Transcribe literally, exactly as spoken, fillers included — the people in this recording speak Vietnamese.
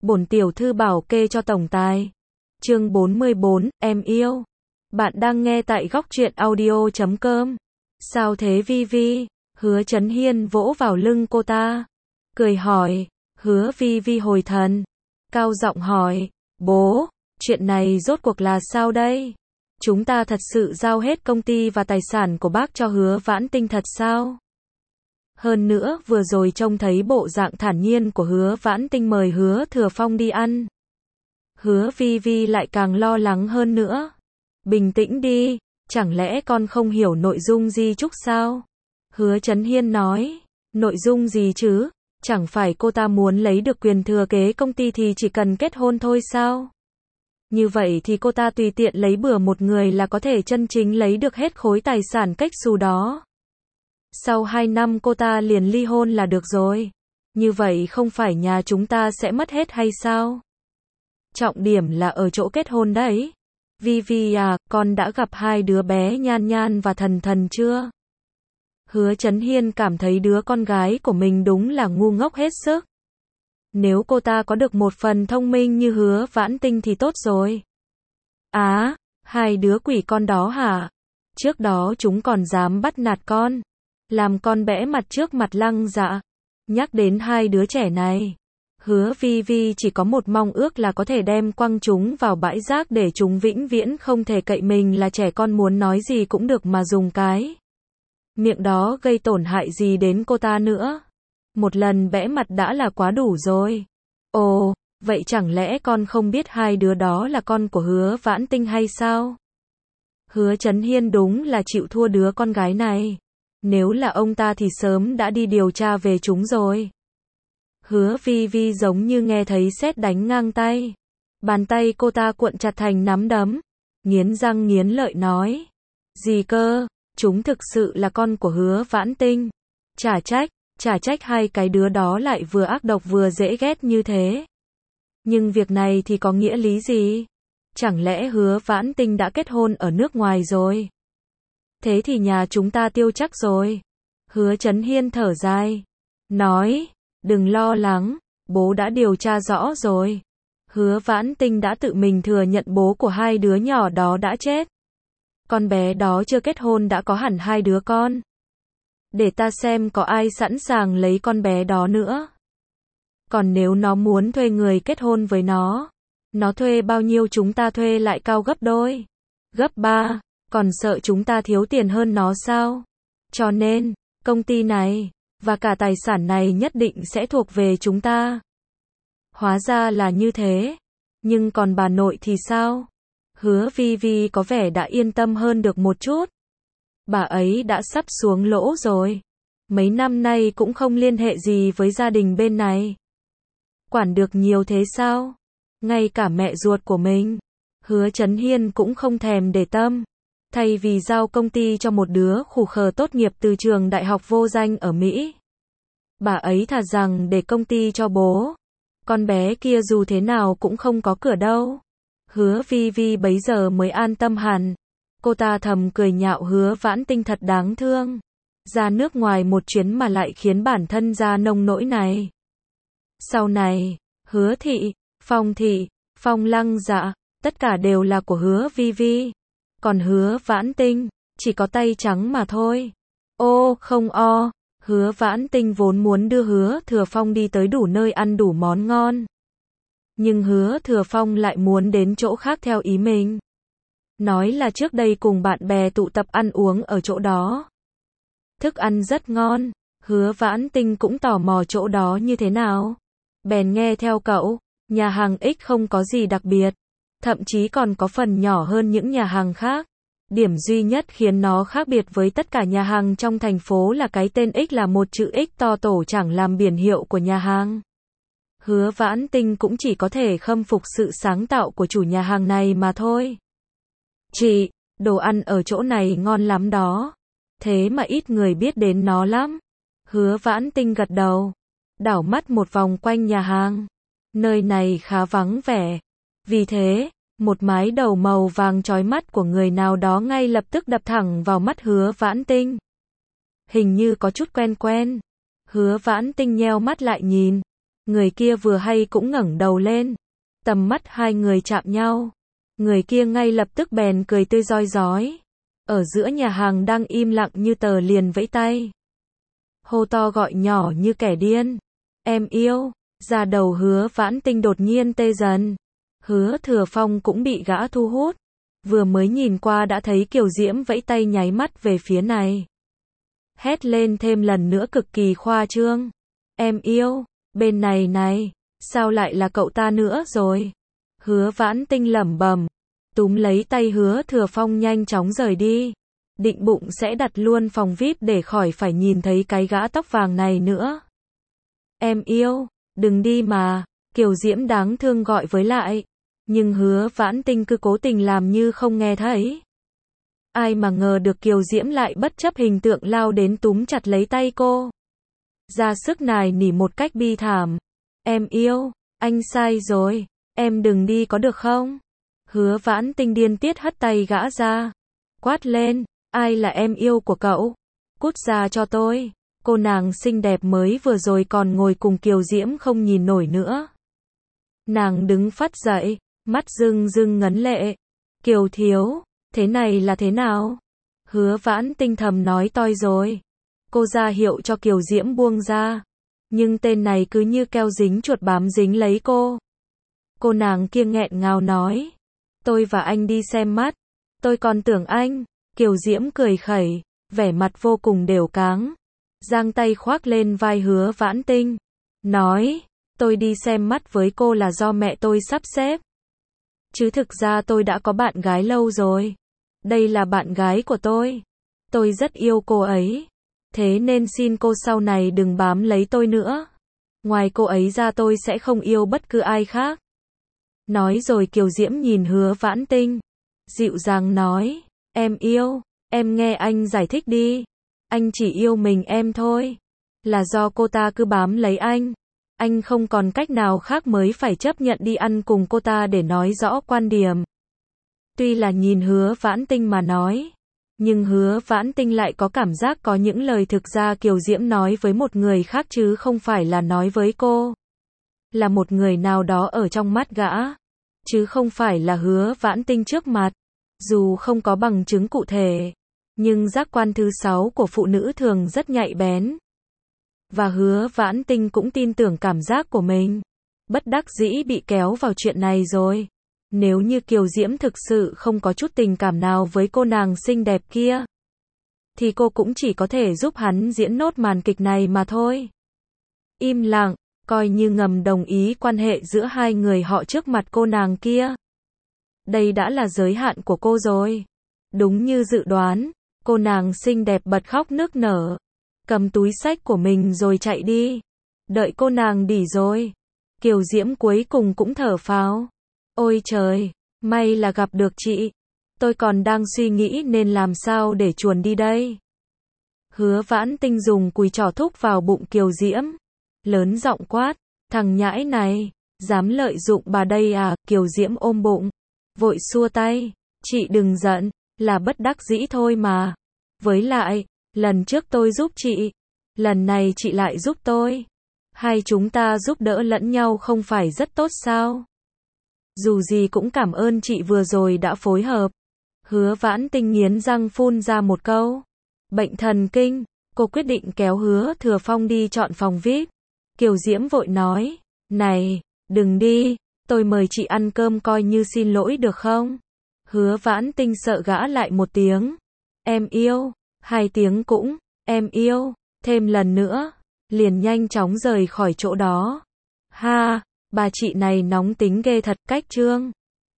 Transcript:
bổn tiểu thư bảo kê cho tổng tài. Chương bốn mươi bốn, em yêu. Bạn đang nghe tại góc truyện audio chấm com. Sao thế Vi Vi? Hứa Chấn Hiên vỗ vào lưng cô ta, cười hỏi. Hứa Vi Vi hồi thần, cao giọng hỏi, bố, chuyện này rốt cuộc là sao đây? Chúng ta thật sự giao hết công ty và tài sản của bác cho Hứa Vãn Tinh thật sao? Hơn nữa, vừa rồi trông thấy bộ dạng thản nhiên của Hứa Vãn Tinh mời Hứa Thừa Phong đi ăn. Hứa Vi Vi lại càng lo lắng hơn nữa. Bình tĩnh đi, chẳng lẽ con không hiểu nội dung di chúc sao? Hứa Chấn Hiên nói, nội dung gì chứ? Chẳng phải cô ta muốn lấy được quyền thừa kế công ty thì chỉ cần kết hôn thôi sao? Như vậy thì cô ta tùy tiện lấy bừa một người là có thể chân chính lấy được hết khối tài sản cách xù đó. Sau hai năm cô ta liền ly hôn là được rồi. Như vậy không phải nhà chúng ta sẽ mất hết hay sao? Trọng điểm là ở chỗ kết hôn đấy. Vi Vi à, con đã gặp hai đứa bé Nhan Nhan và Thần Thần chưa? Hứa Chấn Hiên cảm thấy đứa con gái của mình đúng là ngu ngốc hết sức. Nếu cô ta có được một phần thông minh như Hứa Vãn Tinh thì tốt rồi. Á, hai đứa quỷ con đó hả? Trước đó chúng còn dám bắt nạt con, làm con bẽ mặt trước mặt Lăng Dạ. Nhắc đến hai đứa trẻ này, Hứa Vi Vi chỉ có một mong ước là có thể đem quăng chúng vào bãi rác để chúng vĩnh viễn không thể cậy mình là trẻ con, muốn nói gì cũng được mà dùng cái miệng đó gây tổn hại gì đến cô ta nữa. Một lần bẽ mặt đã là quá đủ rồi. Ồ, vậy chẳng lẽ con không biết hai đứa đó là con của Hứa Vãn Tinh hay sao? Hứa Chấn Hiên đúng là chịu thua đứa con gái này. Nếu là ông ta thì sớm đã đi điều tra về chúng rồi. Hứa Vi Vi giống như nghe thấy sét đánh ngang tay. Bàn tay cô ta cuộn chặt thành nắm đấm, nghiến răng nghiến lợi nói. Gì cơ, chúng thực sự là con của Hứa Vãn Tinh. Chả trách, chả trách hai cái đứa đó lại vừa ác độc vừa dễ ghét như thế. Nhưng việc này thì có nghĩa lý gì? Chẳng lẽ Hứa Vãn Tinh đã kết hôn ở nước ngoài rồi? Thế thì nhà chúng ta tiêu chắc rồi. Hứa Chấn Hiên thở dài, nói, đừng lo lắng, bố đã điều tra rõ rồi. Hứa Vãn Tinh đã tự mình thừa nhận bố của hai đứa nhỏ đó đã chết. Con bé đó chưa kết hôn đã có hẳn hai đứa con. Để ta xem có ai sẵn sàng lấy con bé đó nữa. Còn nếu nó muốn thuê người kết hôn với nó, nó thuê bao nhiêu chúng ta thuê lại cao gấp đôi, gấp ba, còn sợ chúng ta thiếu tiền hơn nó sao? Cho nên, công ty này, và cả tài sản này nhất định sẽ thuộc về chúng ta. Hóa ra là như thế. Nhưng còn bà nội thì sao? Hứa Vi Vi có vẻ đã yên tâm hơn được một chút. Bà ấy đã sắp xuống lỗ rồi. Mấy năm nay cũng không liên hệ gì với gia đình bên này. Quản được nhiều thế sao? Ngay cả mẹ ruột của mình, Hứa Chấn Hiên cũng không thèm để tâm. Thay vì giao công ty cho một đứa khù khờ tốt nghiệp từ trường đại học vô danh ở Mỹ, bà ấy thà rằng để công ty cho bố. Con bé kia dù thế nào cũng không có cửa đâu. Hứa Vi Vi bấy giờ mới an tâm hẳn. Cô ta thầm cười nhạo Hứa Vãn Tinh thật đáng thương. Ra nước ngoài một chuyến mà lại khiến bản thân ra nông nỗi này. Sau này, Hứa Thị, Phong Thị, Phong Lăng Dạ, tất cả đều là của Hứa Vi Vi. Còn Hứa Vãn Tinh, chỉ có tay trắng mà thôi. Ô, không o, Hứa Vãn Tinh vốn muốn đưa Hứa Thừa Phong đi tới đủ nơi ăn đủ món ngon. Nhưng Hứa Thừa Phong lại muốn đến chỗ khác theo ý mình. Nói là trước đây cùng bạn bè tụ tập ăn uống ở chỗ đó. Thức ăn rất ngon, Hứa Vãn Tinh cũng tò mò chỗ đó như thế nào. Bèn nghe theo cậu, nhà hàng X không có gì đặc biệt. Thậm chí còn có phần nhỏ hơn những nhà hàng khác. Điểm duy nhất khiến nó khác biệt với tất cả nhà hàng trong thành phố là cái tên X là một chữ X to tổ chẳng làm biển hiệu của nhà hàng. Hứa Vãn Tinh cũng chỉ có thể khâm phục sự sáng tạo của chủ nhà hàng này mà thôi. Chị, đồ ăn ở chỗ này ngon lắm đó. Thế mà ít người biết đến nó lắm. Hứa Vãn Tinh gật đầu, đảo mắt một vòng quanh nhà hàng. Nơi này khá vắng vẻ. Vì thế, một mái đầu màu vàng chói mắt của người nào đó ngay lập tức đập thẳng vào mắt Hứa Vãn Tinh. Hình như có chút quen quen. Hứa Vãn Tinh nheo mắt lại nhìn. Người kia vừa hay cũng ngẩng đầu lên. Tầm mắt hai người chạm nhau. Người kia ngay lập tức bèn cười tươi rói rói. Ở giữa nhà hàng đang im lặng như tờ liền vẫy tay. Hô to gọi nhỏ như kẻ điên. Em yêu. Da đầu Hứa Vãn Tinh đột nhiên tê dần. Hứa Thừa Phong cũng bị gã thu hút. Vừa mới nhìn qua đã thấy Kiều Diễm vẫy tay nháy mắt về phía này. Hét lên thêm lần nữa cực kỳ khoa trương. Em yêu, bên này này, sao lại là cậu ta nữa rồi? Hứa Vãn Tinh lẩm bẩm, túm lấy tay Hứa Thừa Phong nhanh chóng rời đi. Định bụng sẽ đặt luôn phòng vi ai pi để khỏi phải nhìn thấy cái gã tóc vàng này nữa. Em yêu, đừng đi mà, Kiều Diễm đáng thương gọi với lại. Nhưng Hứa Vãn Tinh cứ cố tình làm như không nghe thấy. Ai mà ngờ được Kiều Diễm lại bất chấp hình tượng lao đến túm chặt lấy tay cô. Ra sức nài nỉ một cách bi thảm. Em yêu, anh sai rồi, em đừng đi có được không? Hứa Vãn Tinh điên tiết hất tay gã ra. Quát lên, ai là em yêu của cậu? Cút ra cho tôi. Cô nàng xinh đẹp mới vừa rồi còn ngồi cùng Kiều Diễm không nhìn nổi nữa. Nàng đứng phắt dậy, mắt rưng rưng ngấn lệ. Kiều thiếu, thế này là thế nào? Hứa Vãn Tinh thầm nói toi rồi. Cô ra hiệu cho Kiều Diễm buông ra. Nhưng tên này cứ như keo dính chuột bám dính lấy cô. Cô nàng kia nghẹn ngào nói. Tôi và anh đi xem mắt. Tôi còn tưởng anh. Kiều Diễm cười khẩy, vẻ mặt vô cùng đều cáng. Giang tay khoác lên vai Hứa Vãn Tinh. Nói, tôi đi xem mắt với cô là do mẹ tôi sắp xếp. Chứ thực ra tôi đã có bạn gái lâu rồi. Đây là bạn gái của tôi. Tôi rất yêu cô ấy. Thế nên xin cô sau này đừng bám lấy tôi nữa. Ngoài cô ấy ra tôi sẽ không yêu bất cứ ai khác. Nói rồi Kiều Diễm nhìn Hứa Vãn Tinh. Dịu dàng nói, em yêu, em nghe anh giải thích đi. Anh chỉ yêu mình em thôi. Là do cô ta cứ bám lấy anh. Anh không còn cách nào khác mới phải chấp nhận đi ăn cùng cô ta để nói rõ quan điểm. Tuy là nhìn Hứa Vãn Tinh mà nói. Nhưng Hứa Vãn Tinh lại có cảm giác có những lời thực ra Kiều Diễm nói với một người khác chứ không phải là nói với cô. Là một người nào đó ở trong mắt gã. Chứ không phải là Hứa Vãn Tinh trước mặt. Dù không có bằng chứng cụ thể. Nhưng giác quan thứ sáu của phụ nữ thường rất nhạy bén. Và Hứa Vãn Tinh cũng tin tưởng cảm giác của mình. Bất đắc dĩ bị kéo vào chuyện này rồi. Nếu như Kiều Diễm thực sự không có chút tình cảm nào với cô nàng xinh đẹp kia, thì cô cũng chỉ có thể giúp hắn diễn nốt màn kịch này mà thôi. Im lặng, coi như ngầm đồng ý quan hệ giữa hai người họ trước mặt cô nàng kia. Đây đã là giới hạn của cô rồi. Đúng như dự đoán, cô nàng xinh đẹp bật khóc nức nở. Cầm túi xách của mình rồi chạy đi. Đợi cô nàng đỉ rồi. Kiều Diễm cuối cùng cũng thở phào. Ôi trời, may là gặp được chị. Tôi còn đang suy nghĩ nên làm sao để chuồn đi đây. Hứa Vãn Tinh dùng cùi trỏ thúc vào bụng Kiều Diễm. Lớn giọng quát, thằng nhãi này, dám lợi dụng bà đây à? Kiều Diễm ôm bụng, vội xua tay. Chị đừng giận, là bất đắc dĩ thôi mà. Với lại, lần trước tôi giúp chị, lần này chị lại giúp tôi. Hai chúng ta giúp đỡ lẫn nhau không phải rất tốt sao? Dù gì cũng cảm ơn chị vừa rồi đã phối hợp. Hứa Vãn Tinh nghiến răng phun ra một câu. Bệnh thần kinh, cô quyết định kéo Hứa Thừa Phong đi chọn phòng vi ai pi. Kiều Diễm vội nói, này, đừng đi, tôi mời chị ăn cơm coi như xin lỗi được không? Hứa Vãn Tinh sợ gã lại một tiếng. Em yêu, hai tiếng cũng, em yêu, thêm lần nữa, liền nhanh chóng rời khỏi chỗ đó. Ha, bà chị này nóng tính ghê thật, cách trương.